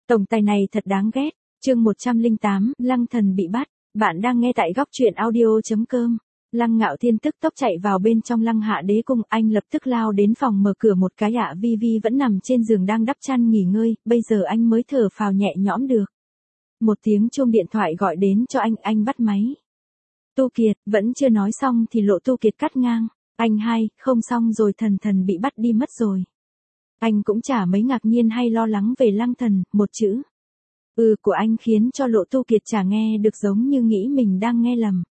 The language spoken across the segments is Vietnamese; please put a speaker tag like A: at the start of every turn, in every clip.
A: Tổng tài này thật đáng ghét. Chương 108, Lăng Thần bị bắt. Bạn đang nghe tại góc truyện audio.com. Lăng Ngạo Thiên tức tốc chạy vào bên trong Lăng Hạ Đế cung, anh lập tức lao đến phòng mở cửa một cái. Vi Vi vẫn nằm trên giường đang đắp chăn nghỉ ngơi, bây giờ anh mới thở phào nhẹ nhõm được. Một tiếng chuông điện thoại gọi đến cho anh bắt máy. Tu Kiệt, vẫn chưa nói xong thì Lộ Tu Kiệt cắt ngang. Anh hai, không xong rồi, thần bị bắt đi mất rồi. Anh cũng chả mấy ngạc nhiên hay lo lắng về Lăng Thần, một chữ của anh khiến cho Lộ Tu Kiệt chả nghe được, giống như nghĩ mình đang nghe lầm.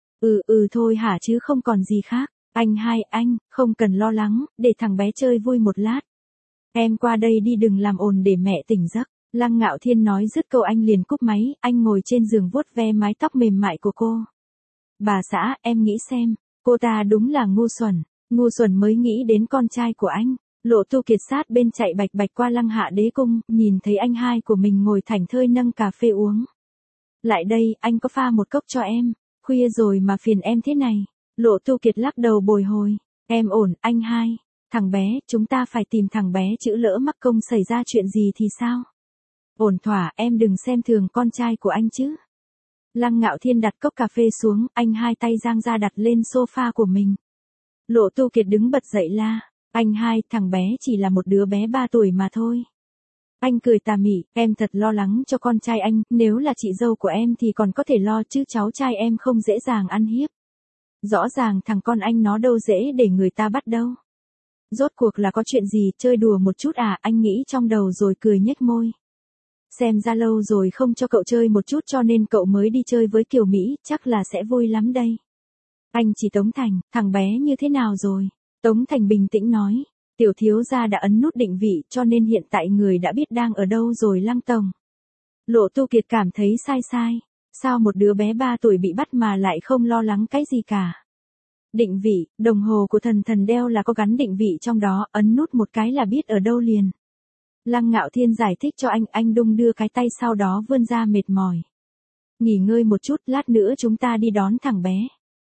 A: Thôi hả, chứ không còn gì khác. Anh hai, anh, không cần lo lắng, để thằng bé chơi vui một lát. Em qua đây đi, đừng làm ồn để mẹ tỉnh giấc. Lăng Ngạo Thiên nói dứt câu anh liền cúp máy, anh ngồi trên giường vuốt ve mái tóc mềm mại của cô. Bà xã, em nghĩ xem, cô ta đúng là ngu xuẩn mới nghĩ đến con trai của anh. Lộ Tu Kiệt sát bên chạy bạch bạch qua Lăng Hạ Đế cung, nhìn thấy anh hai của mình ngồi thảnh thơi nâng cà phê uống. Lại đây, anh có pha một cốc cho em, khuya rồi mà phiền em thế này. Lộ Tu Kiệt lắc đầu bồi hồi, em ổn, anh hai. Thằng bé, chúng ta phải tìm thằng bé, chữ lỡ mắc công xảy ra chuyện gì thì sao? Ổn thỏa, em đừng xem thường con trai của anh chứ. Lăng Ngạo Thiên đặt cốc cà phê xuống, anh hai tay giang ra đặt lên sofa của mình. Lộ Tu Kiệt đứng bật dậy la, anh hai, thằng bé chỉ là một đứa bé 3 tuổi mà thôi. Anh cười tà mị, em thật lo lắng cho con trai anh, nếu là chị dâu của em thì còn có thể lo, chứ cháu trai em không dễ dàng ăn hiếp. Rõ ràng thằng con anh nó đâu dễ để người ta bắt đâu. Rốt cuộc là có chuyện gì, chơi đùa một chút à, anh nghĩ trong đầu rồi cười nhếch môi. Xem ra lâu rồi không cho cậu chơi một chút cho nên cậu mới đi chơi với Kiều Mỹ, chắc là sẽ vui lắm đây. Anh chỉ Tống Thành, thằng bé như thế nào rồi? Tống Thành bình tĩnh nói, tiểu thiếu gia đã ấn nút định vị cho nên hiện tại người đã biết đang ở đâu rồi Lăng tổng. Lộ Tu Kiệt cảm thấy sai, sao một đứa bé 3 tuổi bị bắt mà lại không lo lắng cái gì cả. Định vị, đồng hồ của thần đeo là có gắn định vị trong đó, ấn nút một cái là biết ở đâu liền. Lăng Ngạo Thiên giải thích cho anh đung đưa cái tay sau đó vươn ra mệt mỏi. Nghỉ ngơi một chút, lát nữa chúng ta đi đón thằng bé.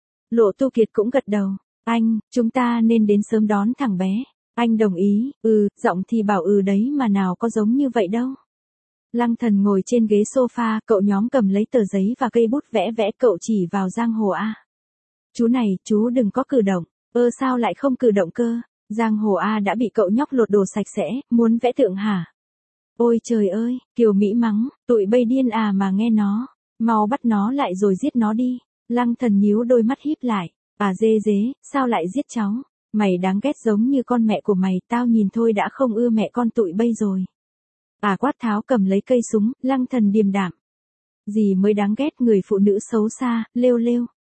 A: Lộ Tu Kiệt cũng gật đầu, anh, chúng ta nên đến sớm đón thằng bé. Anh đồng ý, giọng thì bảo đấy mà nào có giống như vậy đâu. Lăng Thần ngồi trên ghế sofa, cậu nhóm cầm lấy tờ giấy và cây bút vẽ, cậu chỉ vào Giang Hồ A. Chú này, chú đừng có cử động. Sao lại không cử động cơ? Giang Hồ A đã bị cậu nhóc lột đồ sạch sẽ, muốn vẽ tượng hả? Ôi trời ơi, Kiều Mỹ mắng, tụi bay điên à mà nghe nó. Mau bắt nó lại rồi giết nó đi. Lăng Thần nhíu đôi mắt híp lại. Dê, sao lại giết cháu? Mày đáng ghét giống như con mẹ của mày, tao nhìn thôi đã không ưa mẹ con tụi bay rồi. Quát tháo cầm lấy cây súng, Lăng Thần điềm đạm. Gì mới đáng ghét, người phụ nữ xấu xa, lêu.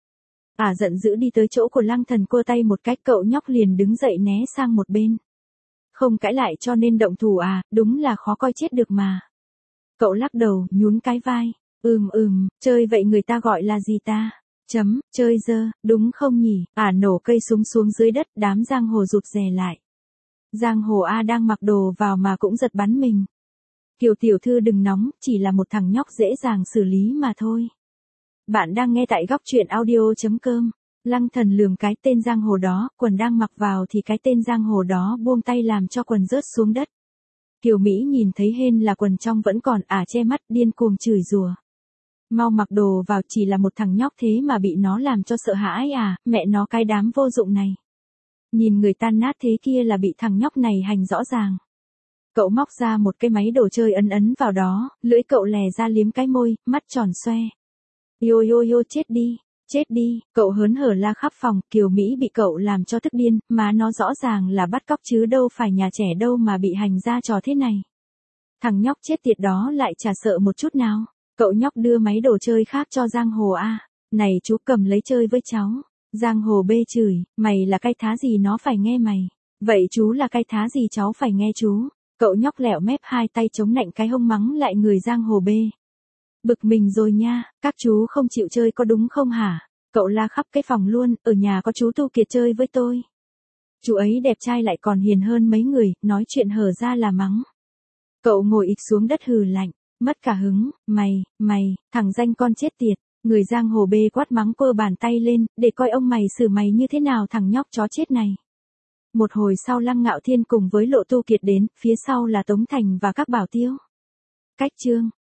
A: Giận dữ đi tới chỗ của Lăng Thần, cua tay một cách, cậu nhóc liền đứng dậy né sang một bên. Không cãi lại cho nên động thủ đúng là khó coi chết được mà. Cậu lắc đầu, nhún cái vai. Chơi vậy người ta gọi là gì ta? Chơi dơ, đúng không nhỉ? Nổ cây súng xuống dưới đất, đám Giang Hồ rụt rè lại. Giang Hồ A đang mặc đồ vào mà cũng giật bắn mình. Kiều tiểu thư đừng nóng, chỉ là một thằng nhóc dễ dàng xử lý mà thôi. Bạn đang nghe tại góc truyện audio.com. Lăng Thần lườm cái tên Giang Hồ đó, quần đang mặc vào thì cái tên Giang Hồ đó buông tay làm cho quần rớt xuống đất. Kiều Mỹ nhìn thấy hên là quần trong vẫn còn, che mắt điên cuồng chửi rủa. Mau mặc đồ vào, chỉ là một thằng nhóc thế mà bị nó làm cho sợ hãi mẹ nó cái đám vô dụng này. Nhìn người tan nát thế kia là bị thằng nhóc này hành rõ ràng. Cậu móc ra một cái máy đồ chơi ấn vào đó, lưỡi cậu lè ra liếm cái môi, mắt tròn xoe. Yo, chết đi, cậu hớn hở la khắp phòng, Kiều Mỹ bị cậu làm cho tức điên, mà nó rõ ràng là bắt cóc chứ đâu phải nhà trẻ đâu mà bị hành ra trò thế này. Thằng nhóc chết tiệt đó lại chả sợ một chút nào. Cậu nhóc đưa máy đồ chơi khác cho Giang Hồ A. Này chú cầm lấy chơi với cháu. Giang Hồ B chửi, mày là cái thá gì nó phải nghe mày. Vậy chú là cái thá gì cháu phải nghe chú. Cậu nhóc lẹo mép, hai tay chống nạnh cái hông mắng lại người Giang Hồ B. Bực mình rồi nha, các chú không chịu chơi có đúng không hả? Cậu la khắp cái phòng luôn, ở nhà có chú Tu Kiệt chơi với tôi. Chú ấy đẹp trai lại còn hiền hơn mấy người, nói chuyện hở ra là mắng. Cậu ngồi ịch xuống đất hừ lạnh. Mất cả hứng, mày, thằng danh con chết tiệt. Người Giang Hồ B quát mắng, quơ bàn tay lên, để coi ông mày xử mày như thế nào thằng nhóc chó chết này. Một hồi sau Lăng Ngạo Thiên cùng với Lộ Tu Kiệt đến, phía sau là Tống Thành và các bảo tiêu. Cách chương